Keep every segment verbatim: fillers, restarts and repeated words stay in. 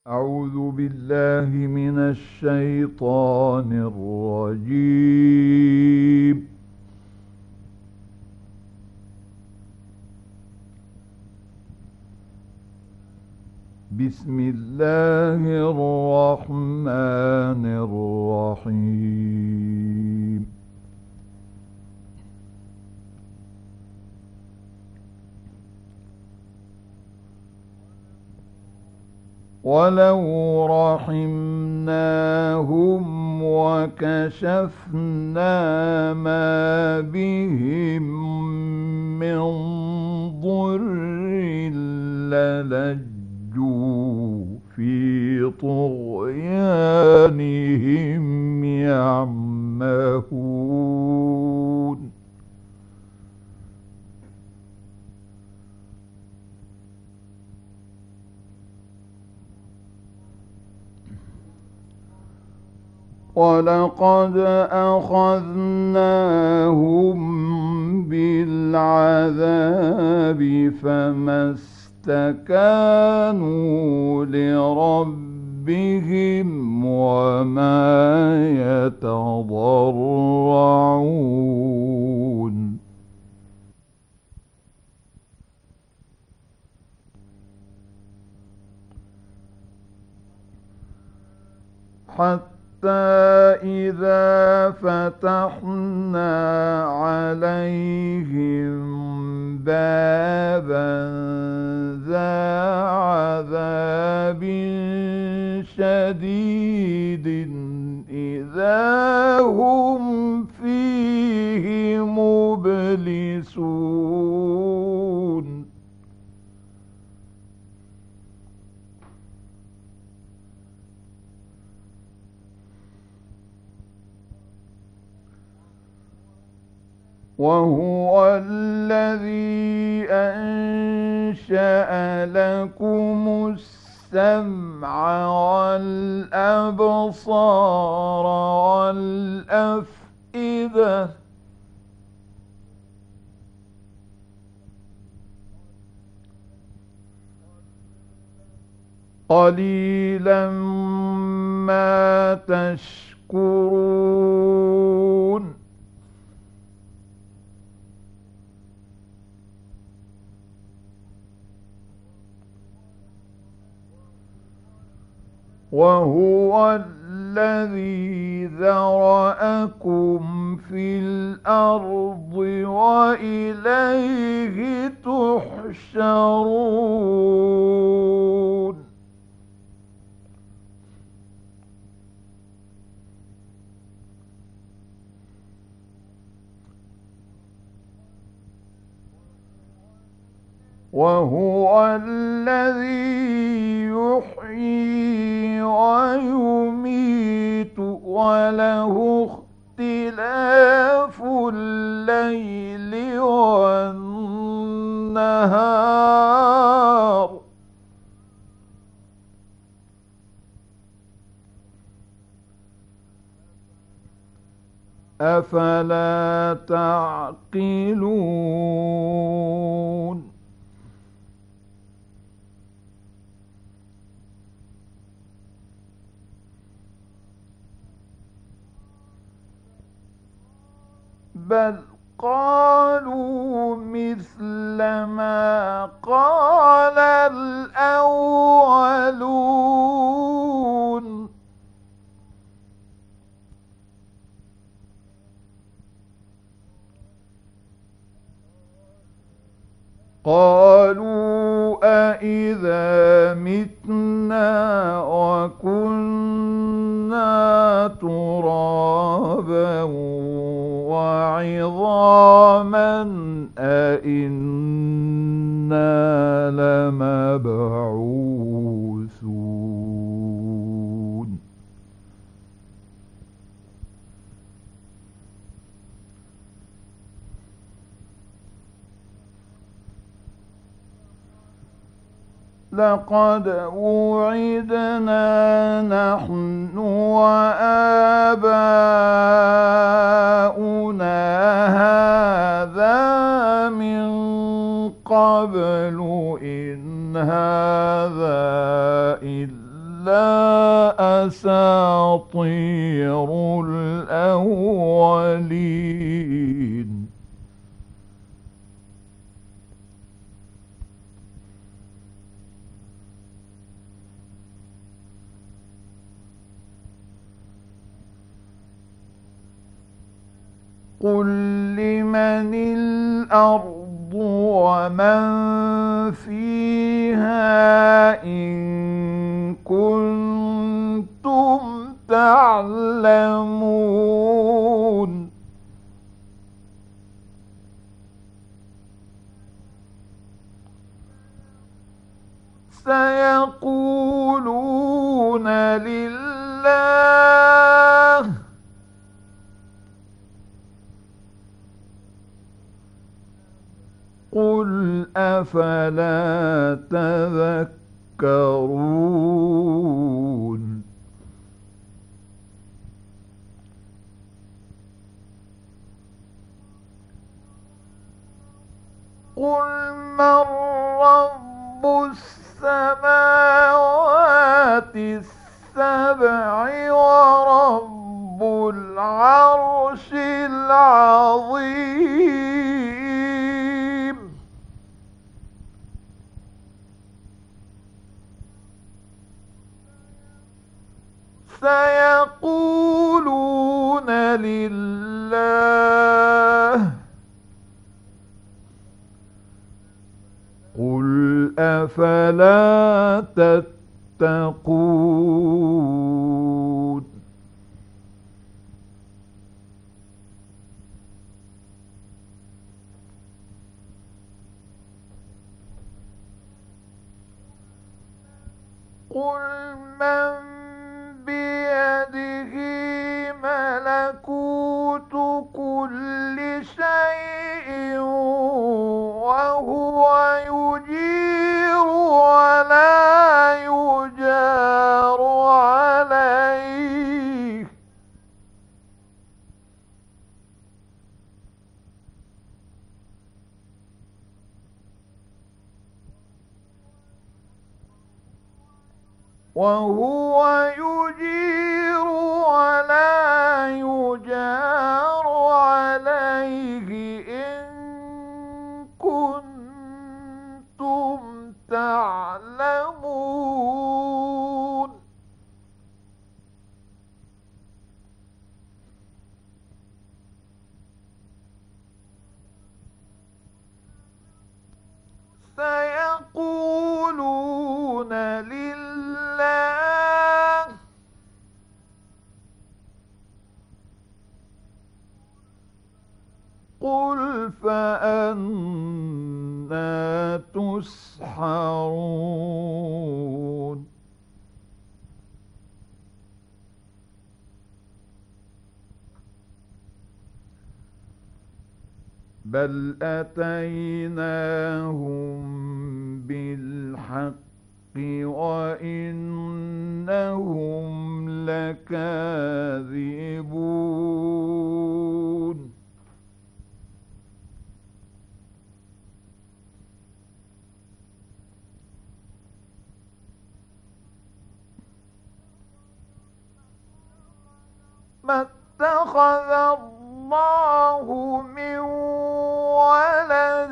أعوذ بالله من الشيطان الرجيم. بسم الله الرحمن الرحيم. ولو رحمناهم وكشفنا ما بهم من ضر للجوا في طغيانهم يعمهون. ولقد أخذناهم بالعذاب فما استكانوا لربهم وما يتضرعون. حتى إذا فتحنا عليهم بابا ذا عذاب شديد إذا هم فيه مبلسون. وهو الذي أنشأ لكم السمع والأبصار والأفئدة قليلا ما تشكرون. وهو الذي ذرأكم في الأرض وإليه تحشرون. وهو الذي يحيي ويميت وله اختلاف الليل والنهار أفلا تعقلون. بل قالوا مثل ما قال الأولون. قالوا أإذا متنا وكنا ترابا وعظاما أإنا لمبعوثون. لقد وعدنا نحن وآباؤنا هذا من قبل إن هذا إلا أساطير الأولين. قل لمن الأرض ومن فيها إن كنتم تعلمون. سيقولون لله. قل أفلا تذكرون. قل من رب السماوات السبع ورب العرش العظيم. سيقولون لله. قل أفلا تتقون. قل من بيده ملكوت كل شيء وهو يجير ولا يجار عليه. وهو يجير ولا يجار عليه إن كنتم تعلمون. سيقولون لله. قل فأنى تسحرون. بل أتيناهم بالحق وإنهم لكاذبون. ما اتخذ الله من ولد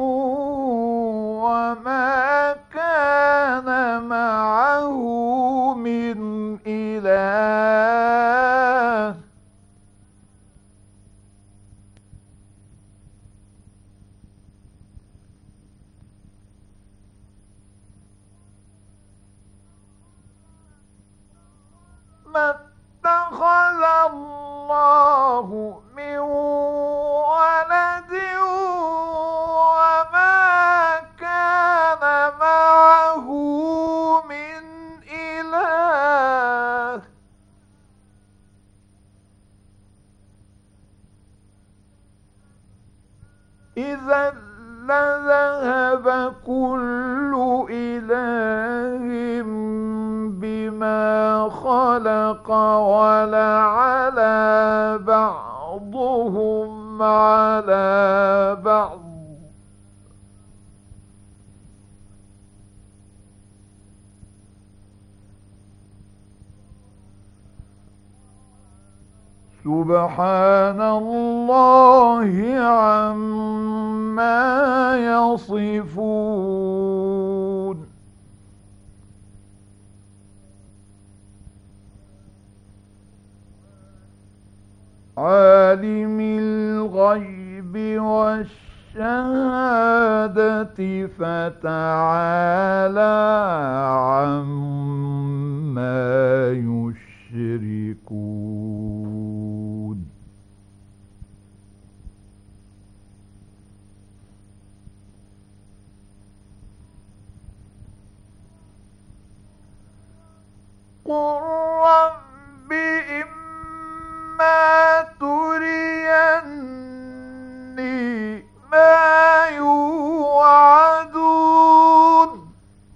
وما كان معه من إله. ما اتخذ الله من ولد وما كان معه من إله. إذا لذهب كل إله بما خلق ولعلى بعضهم على بعض. سبحان الله عما يصفون. عالم الغيب والشهادة فتعالى عما يشركون. قل رب إما تريني ما يوعدون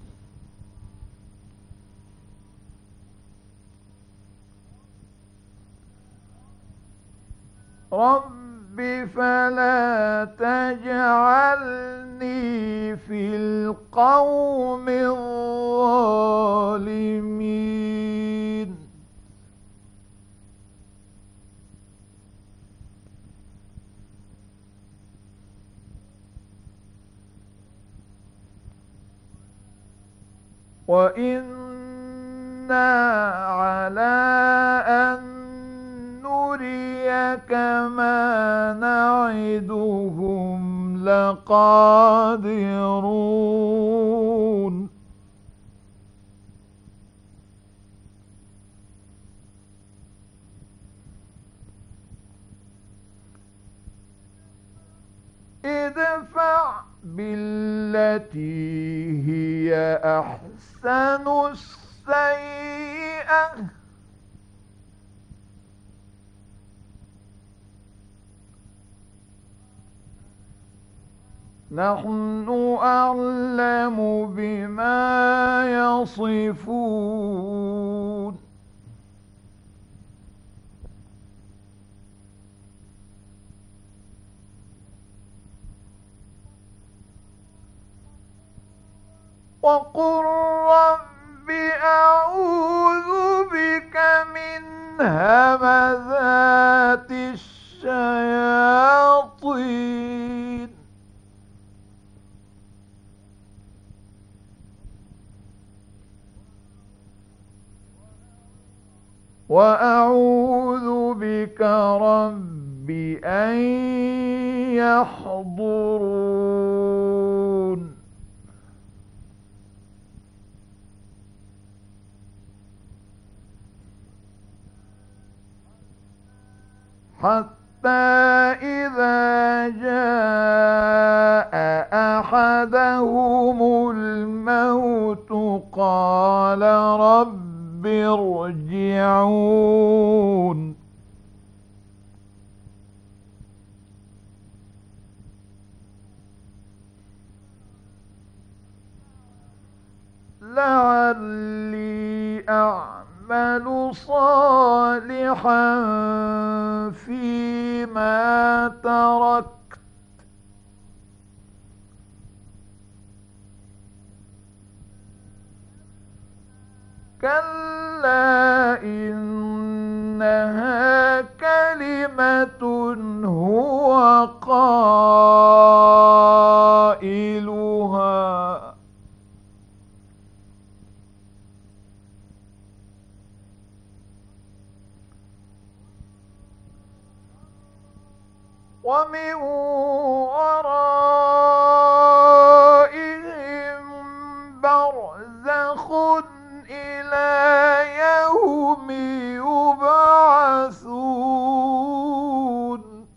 رب فلا تجعلني في القوم الظالمين. وإنا على أن نريك ما نعدهم لقادرون. ادفع بالتي هي أحسن السيئة نحن أعلم بما يصفون. وقل رب أعوذ بك من همزات الشياطين وأعوذ بك رب أن يحضرون. حتى إذا جاء أحدهم الموت قال رب ارجعون لعلي أعمل صالحا فيما تركت كلا إنها كلمة هو قائلها ومن ورائهم برزخ إلى يوم يبعثون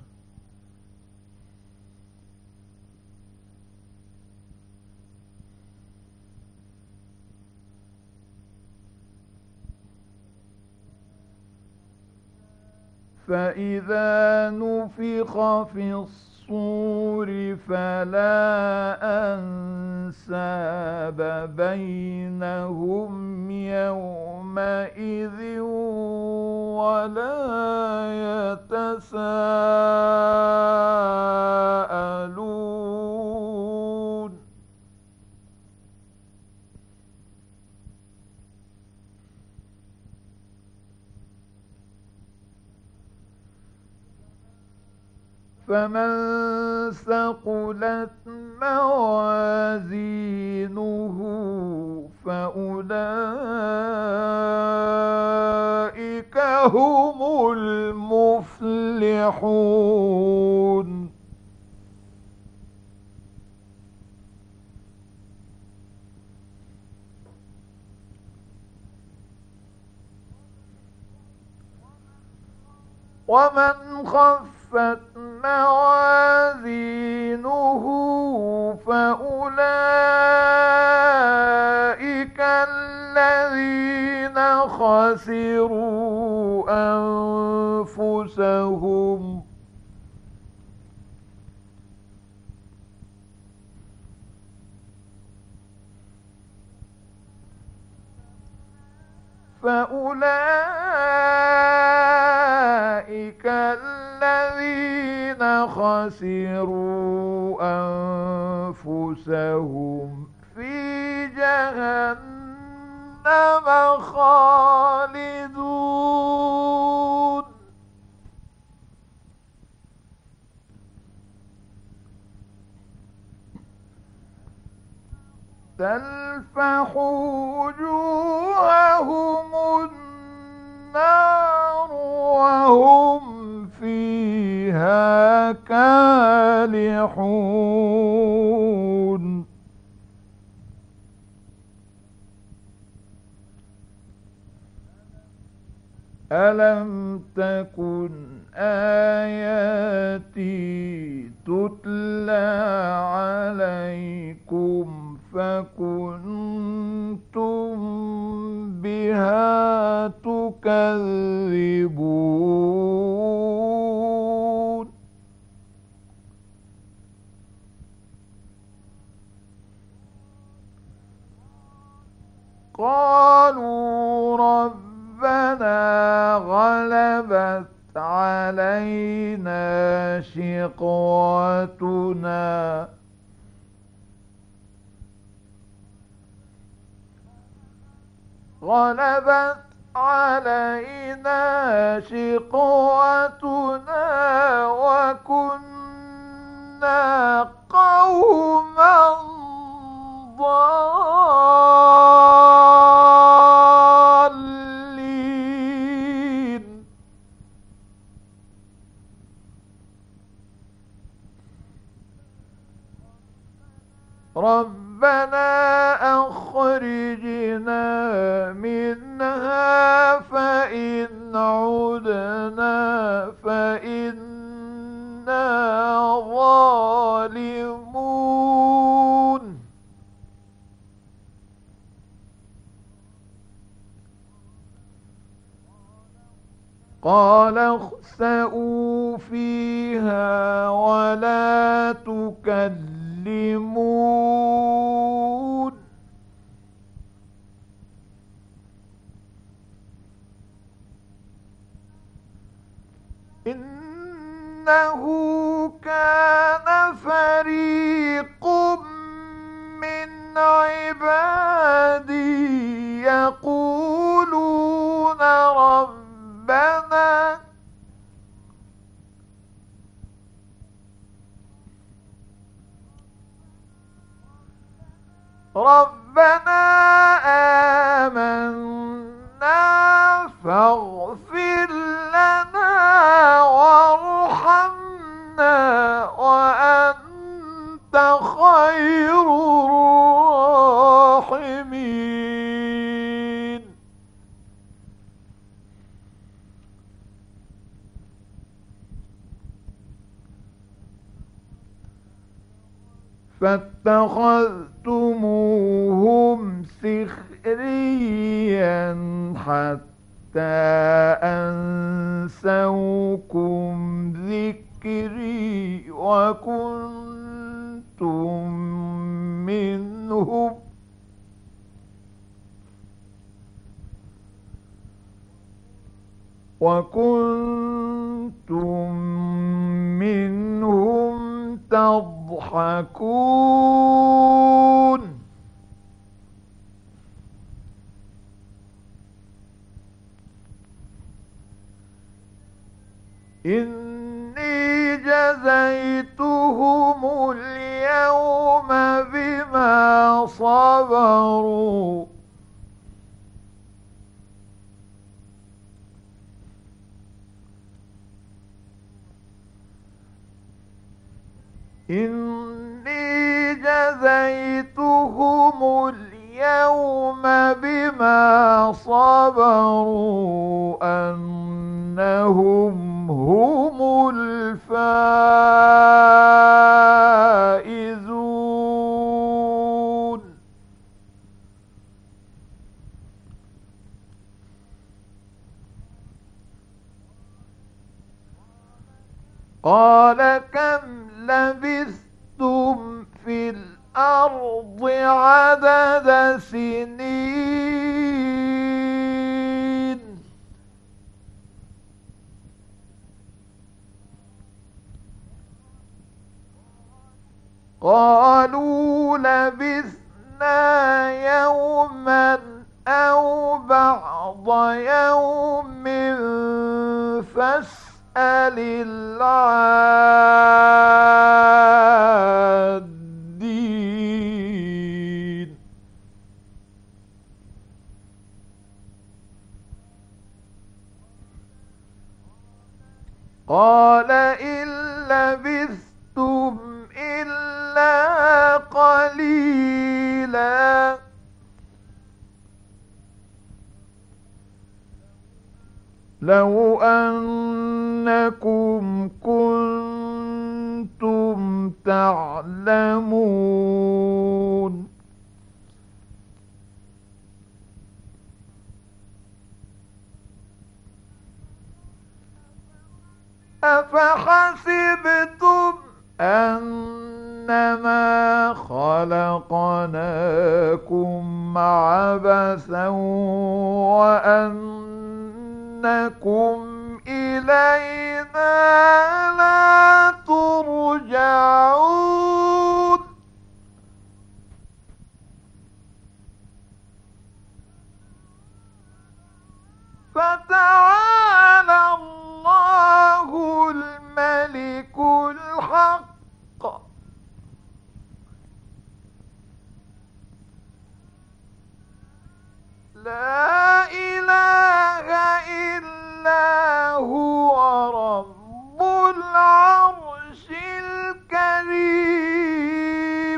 فإذا نفخ في الصور فلا أنساب بينهم يومئذ ولا يتساءلون فمن ثقلت موازينه فأولئك هم المفلحون. ومن خفت موازينه فأولئك الذين خسروا أنفسهم فأولئك الذين خسروا أنفسهم في جهنم خالدون. تلفح وجوههم النار وهم فيها كالحون. ألم تكن آياتي تتلى عليكم فكنتم بها تكذبون. قالوا ربنا غلبت علينا شقوتنا غلبت علينا شقوتنا وكنا قوما ضالين. ربنا أخرجنا منها فإن عدنا فإنا ظالمون. قال اخسئوا فيها ولا تكلمون. إنه كان فريق من عبادي يقولون ربنا ربنا آمنا فاغفر لنا وارحمنا وأنت خير الراحمين. فاتخذتموهم سخريا حتى أنسوكم ذكري وكنتم منهم وكنتم منهم تضحكون. إني جزيتهم اليوم بما صبروا إني جزيتهم اليوم بما صبروا أنهم هم الفائزون. قال كم لبثتم في الأرض عدد سنين قالوا لبثنا يوما أو بعض يوم فاسأل العادين. قال إن لبثتم إلا قليلا لو أنكم كنتم تعلمون. أفحسبتم أنما خلقناكم عبثا وأنكم إلينا لا ترجعون. فتعالى الله الملك الحق لا إله إلا هو رب العرش الكريم.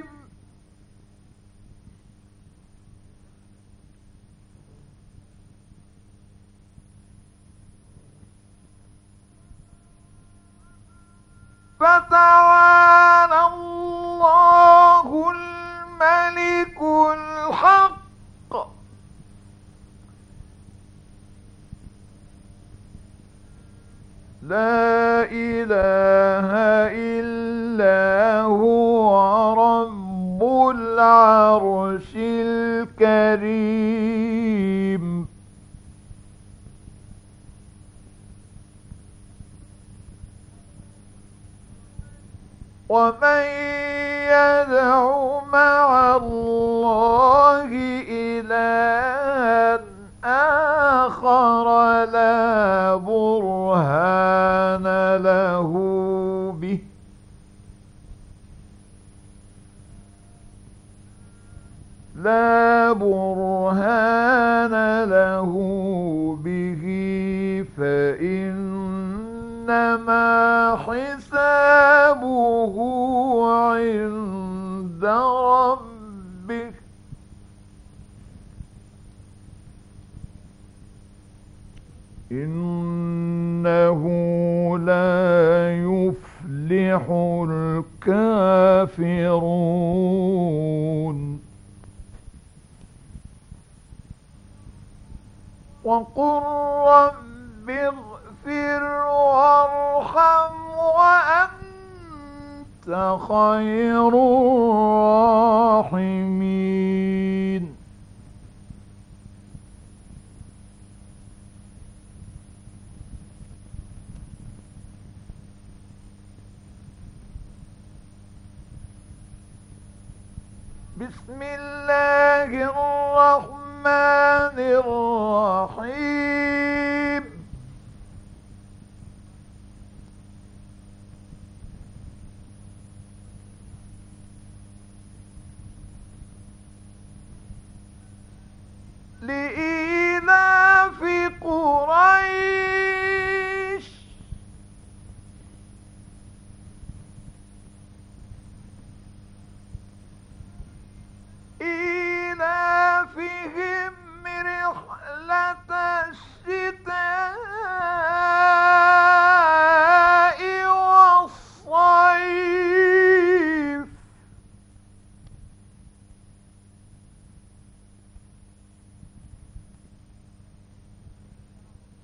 فتعالى الله الملك الحق لا إله إلا هو رب العرش الكريم. ومن يدع مع الله إلها آخر لا برهان له به لا برهان له به فإنما حسابه عند ربه إنه لا يفلح الكافرون. وقل رب اغفر وارحم وأنت خير الراحمين. بسم الله الرحمن الرحيم.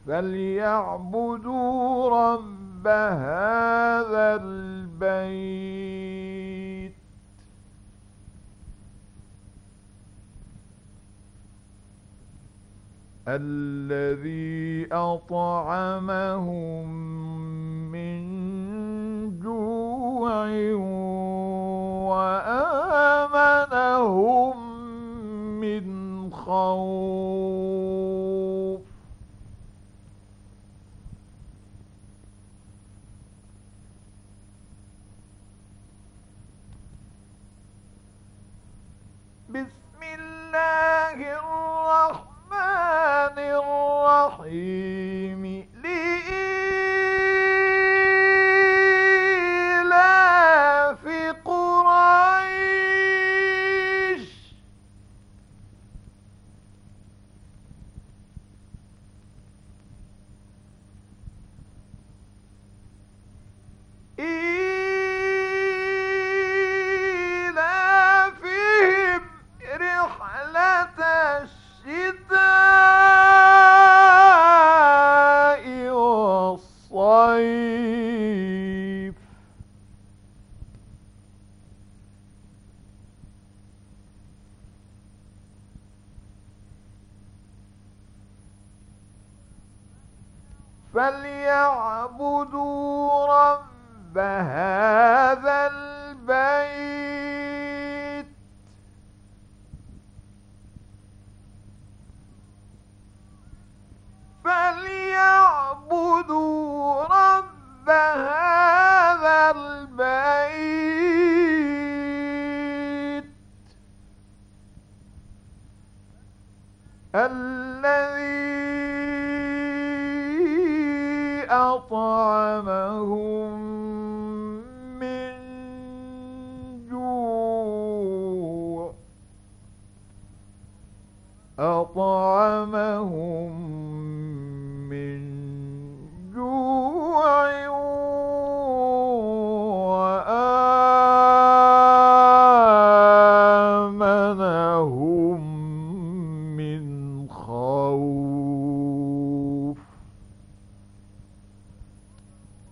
فليعبدوا رب هذا البيت الذي أطعمهم من جوع وآمنهم من خوف. بسم الله الرحمن الرحيم. لإيلاف قريش إيلافهم رحلة الشتاء والصيف. فليعبدوا رب هذا البيت فليعبدوا رب هذا البيت الذي أطعمهم من جوع أطعمهم من جوع وآمنهم من خوف. صدق الله العظيم.